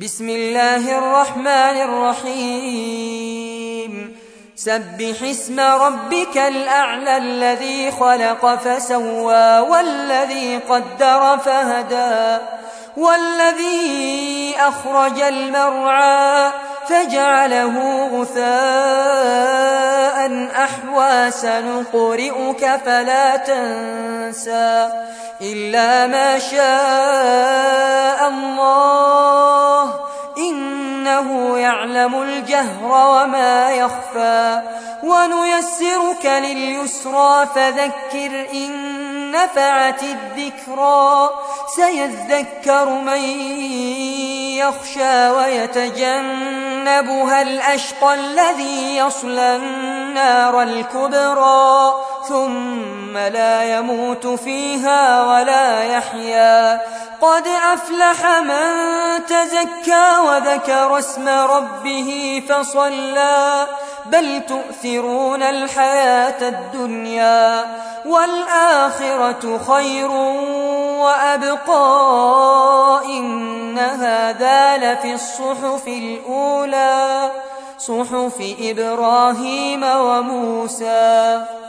بسم الله الرحمن الرحيم سبح اسم ربك الأعلى الذي خلق فسوى والذي قدر فهدى والذي أخرج المرعى فجعله غثاء أحوى سنقرئك فلا تنسى إلا ما شاء الله إنه يعلم الجهر وما يخفى ونيسرك لليسرى فذكر إن نفعت الذكرى سيذكر من يخشى ويتجنبها الأشقى الذي يصلى النار الكبرى ثم لا يموت فيها ولا يحيا قد أفلح من تزكى وذكر اسم ربه فصلى بل تؤثرون الحياة الدنيا والآخرة خير وأبقى إن هذا لفي الصحف الأولى صحف إبراهيم وموسى.